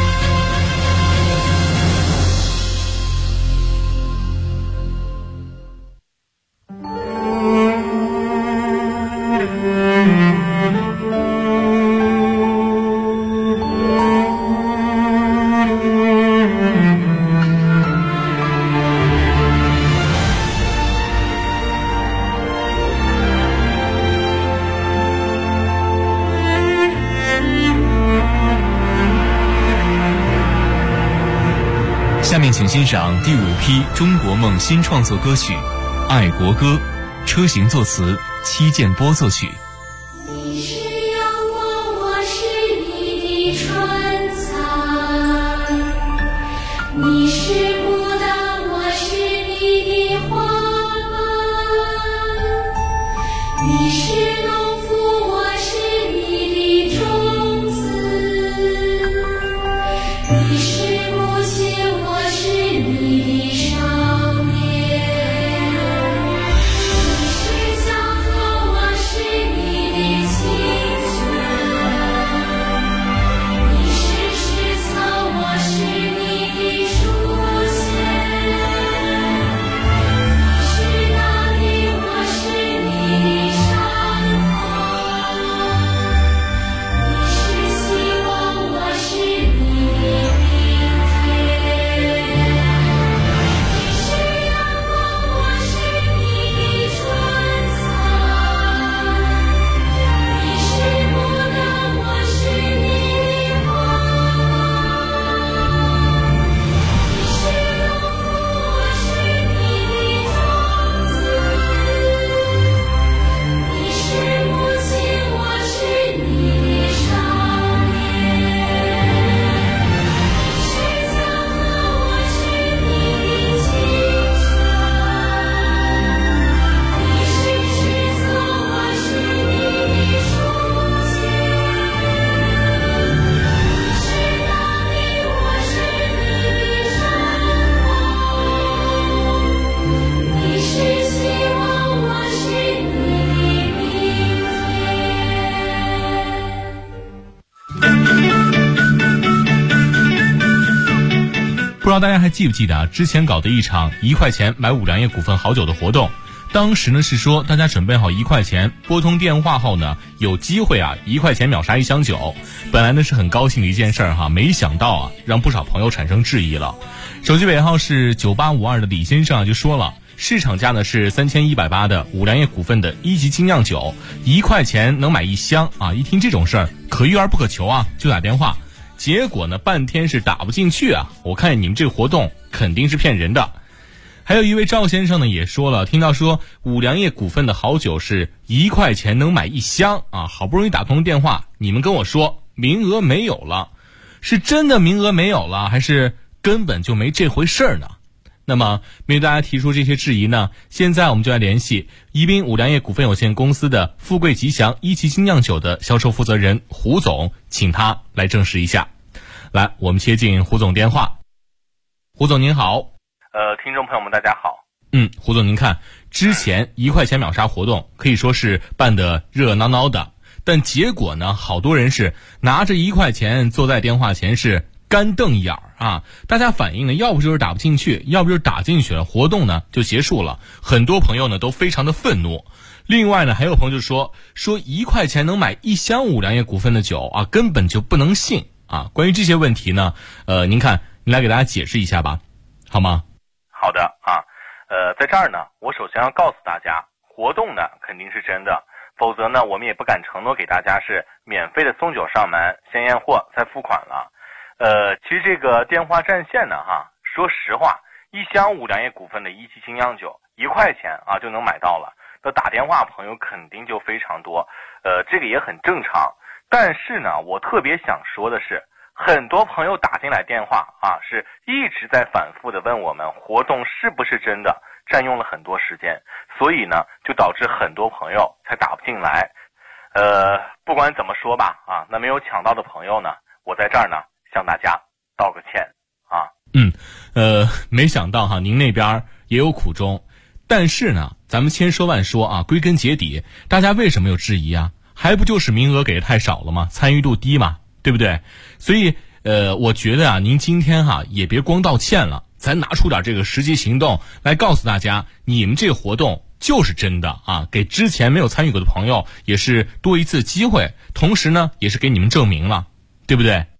下面请欣赏第5批中国梦新创作歌曲《爱国歌》，车行作词，戚建波作曲。 你是阳光，我是你的春彩；你是牡丹，我是你的花瓣；你是农夫，我是你的种子；你是母亲，我是你的少年；你是江河，我是你知道大家还记不记得啊？之前搞的一场1块钱买五粮液股份好酒的活动，当时呢是说大家准备好1块钱，拨通电话后呢，有机会啊1块钱秒杀1箱酒。本来呢是很高兴的一件事哈，没想到啊让不少朋友产生质疑了。手机尾号是9852的李先生啊就说了，市场价呢是3180的五粮液股份的1级精酿酒，1块钱能买1箱啊！一听这种事儿，可遇而不可求啊，就打电话。结果呢，半天是打不进去啊！我看你们这个活动肯定是骗人的。还有一位赵先生呢也说了，听到说五粮液股份的好酒是1块钱能买1箱啊，好不容易打通电话，你们跟我说名额没有了，是真的名额没有了，还是根本就没这回事儿呢？那么面对大家提出这些质疑呢，现在我们就来联系宜宾五粮液股份有限公司的富贵吉祥1级精酿酒的销售负责人胡总，请他来证实一下。来，我们接进胡总电话。胡总您好。 听众朋友们大家好。 胡总您看，之前1块钱秒杀活动可以说是办得热热闹闹的，但结果呢，好多人是拿着1块钱坐在电话前是干瞪眼啊！大家反映呢，要不就是打不进去，要不就是打进去了，活动呢就结束了。很多朋友呢都非常的愤怒。另外呢，还有朋友就说1块钱能买1箱五粮液股份的酒啊，根本就不能信啊！关于这些问题呢，您看，您来给大家解释一下吧，好吗？ 好的啊，在这儿呢，我首先要告诉大家，活动呢肯定是真的，否则呢，我们也不敢承诺给大家是免费的送酒上门，先验货再付款了。其实这个电话占线呢，说实话，1箱五粮液股份的1级精酿酒1块钱啊就能买到了，那打电话朋友肯定就非常多，这个也很正常。但是呢，我特别想说的是，很多朋友打进来电话啊，是一直在反复的问我们活动是不是真的，占用了很多时间，所以呢，就导致很多朋友才打不进来。不管怎么说吧，啊，那没有抢到的朋友呢，我在这儿呢向大家道个歉啊。 没想到哈，您那边也有苦衷，但是呢，咱们千说万说啊，归根结底，大家为什么有质疑啊？还不就是名额给的太少了吗？参与度低嘛，对不对？所以我觉得啊，您今天也别光道歉了，咱拿出点这个实际行动来告诉大家，你们这个活动就是真的啊，给之前没有参与过的朋友也是多一次机会，同时呢，也是给你们证明了，对不对？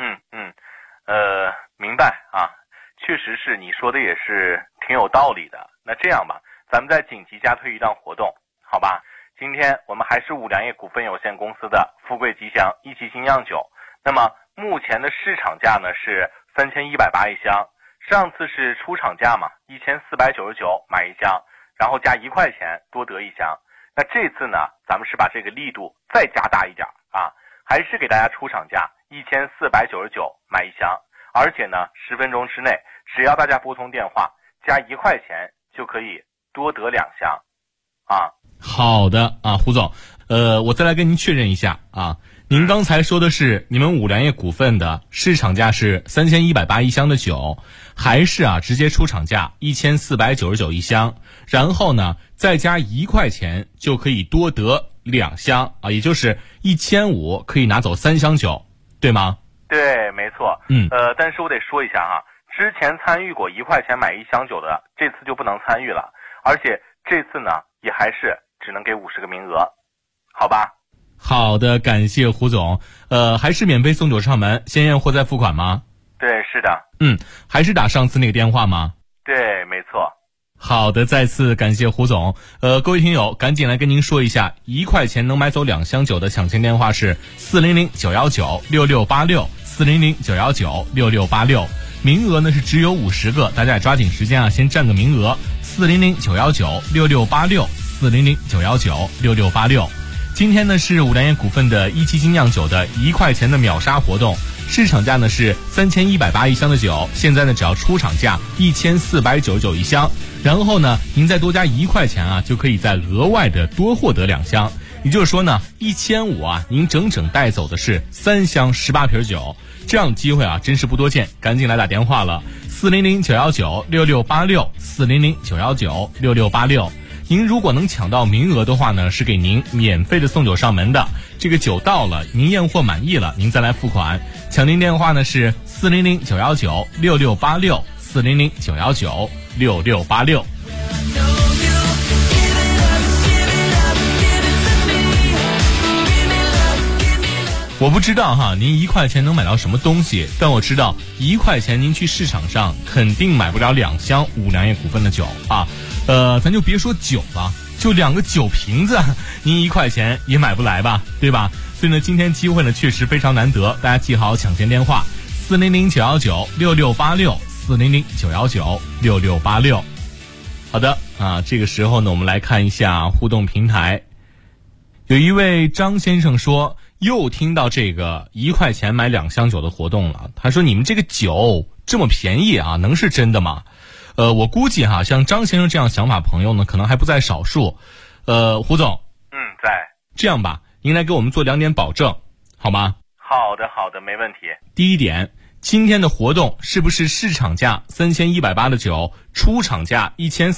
明白啊，确实是你说的也是挺有道理的。那这样吧，咱们再紧急加推一档活动，好吧？今天我们还是五粮液股份有限公司的富贵吉祥1级精酿酒，那么目前的市场价呢是31801箱，上次是出厂价嘛，1499买1箱，然后加1块钱多得1箱。那这次呢，咱们是把这个力度再加大一点啊，还是给大家出厂价1499买1箱，而且呢10分钟之内，只要大家拨通电话加1块钱就可以多得2箱啊。 好的啊，胡总，我再来跟您确认一下啊，您刚才说的是你们五粮液股份的市场价是3180一箱的酒，还是直接出厂价1499一箱，然后呢再加1块钱就可以多得2箱啊，也就是1500可以拿走3箱酒，对吗？ 对，没错。但是我得说一下哈，之前参与过1块钱买1箱酒的，这次就不能参与了，而且这次呢也还是只能给50个名额，好吧？ 好的，感谢胡总。还是免费送酒上门，先验货再付款吗？ 对，是的。 还是打上次那个电话吗？ 对，没错。 好的，再次感谢胡总。各位听友，赶紧来跟您说一下，1块钱能买走2箱酒的抢钱电话是400-919-6686，400-919-6686。名额呢是只有50个，大家也抓紧时间先占个名额。400-919-6686，400-919-6686。今天呢是五粮液股份的1期精酿酒的1块钱的秒杀活动，市场价呢是3180一箱的酒，现在呢只要出厂价1499一箱，然后呢您再多加1块钱就可以再额外的多获得2箱，也就是说呢1500您整整带走的是3箱18瓶酒，这样的机会真是不多见，赶紧来打电话了，400-919-6686，400-919-6686。 您如果能抢到名额的话呢，是给您免费的送酒上门的。这个酒到了，您验货满意了，您再来付款。抢订电话呢是400-919-6686，400-919-6686。我不知道哈，您1块钱能买到什么东西，但我知道1块钱您去市场上肯定买不了2箱五粮液股份的酒啊。咱就别说酒了，就2个酒瓶子，您1块钱也买不来吧，对吧？所以呢，今天机会呢确实非常难得，大家记好抢先电话：400-919-6686，400-919-6686。好的啊，这个时候呢，我们来看一下互动平台。有一位张先生说，又听到这个1块钱买2箱酒的活动了。他说，你们这个酒这么便宜啊，能是真的吗？我估计哈，像张先生这样想法朋友呢，可能还不在少数。胡总， 在。 这样吧，您来给我们做2点保证，好吗？ 好的，没问题。 第一点，今天的活动是不是市场价3180的酒，出厂价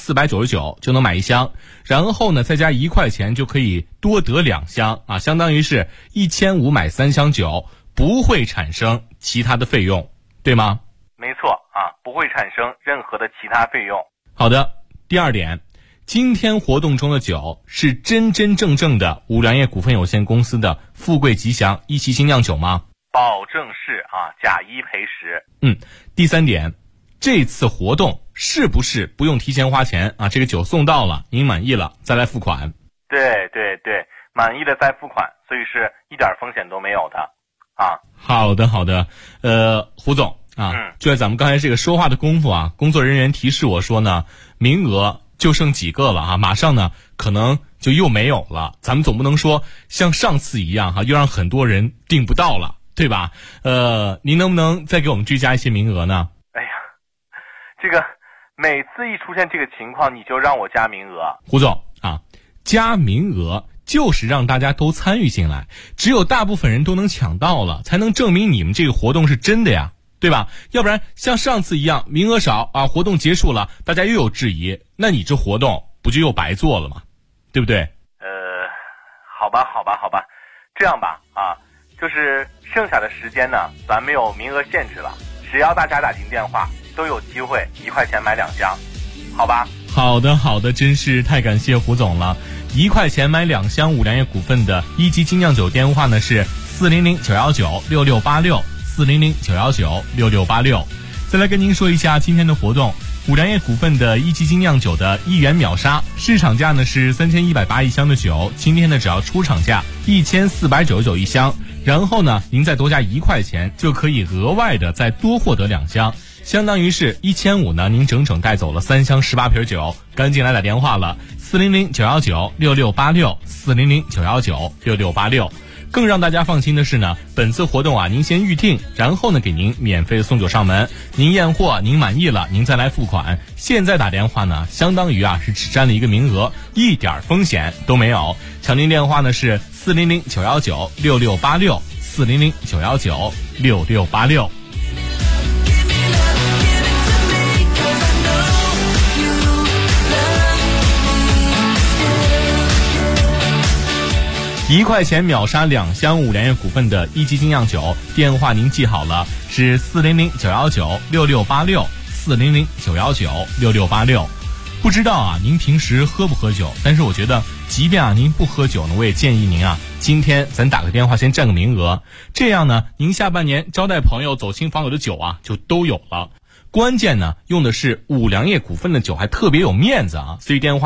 1499就能买1箱，然后呢再加1块钱就可以多得2箱啊，相当于是1500买3箱酒，不会产生其他的费用，对吗？ 没错啊，不会产生任何的其他费用。 好的，第二点，今天活动中的酒是真真正正的五粮液股份有限公司的富贵吉祥一期精酿酒吗？ 保证是啊，假一赔10。 第三点，这次活动是不是不用提前花钱啊？这个酒送到了，您满意了再来付款。 对，满意了再付款，所以是一点风险都没有的啊。 好的，胡总啊，就在咱们刚才这个说话的功夫啊，工作人员提示我说呢，名额就剩几个了啊，马上呢可能就又没有了。咱们总不能说像上次一样哈，又让很多人订不到了，对吧？您能不能再给我们追加一些名额呢？ 哎呀，这个每次一出现这个情况，你就让我加名额。 胡总啊，加名额就是让大家都参与进来，只有大部分人都能抢到了，才能证明你们这个活动是真的呀，对吧？要不然像上次一样名额少啊，活动结束了大家又有质疑，那你这活动不就又白做了吗？对不对？ 好吧，这样吧啊，就是剩下的时间呢，咱没有名额限制了，只要大家打进电话都有机会1块钱买2箱，好吧？ 好的，真是太感谢胡总了。1块钱买2箱五粮液股份的一级精酿酒电话呢是400-919-6686，400-919-6686。再来跟您说一下今天的活动，五粮液股份的一级精酿酒的1元秒杀，市场价呢是3180一箱的酒，今天呢只要出厂价1499一箱，然后呢您再多加1块钱就可以额外的再多获得2箱，相当于是1500呢，您整整带走了3箱18瓶酒。赶紧来打电话了，400-919-6686，400-919-6686。更让大家放心的是呢，本次活动啊，您先预定，然后呢给您免费的送酒上门，您验货您满意了，您再来付款。现在打电话呢，相当于啊是只占了一个名额，一点风险都没有。抢订电话呢是400-919-6686，400-919-6686。1块钱秒杀2箱五粮液股份的一级精酿酒，电话您记好了，是400-919-6686，400-919-6686。不知道啊，您平时喝不喝酒？但是我觉得，即便啊您不喝酒呢，我也建议您啊，今天咱打个电话先占个名额，这样呢，您下半年招待朋友、走亲访友的酒啊，就都有了。关键呢，用的是五粮液股份的酒，还特别有面子啊，所以电话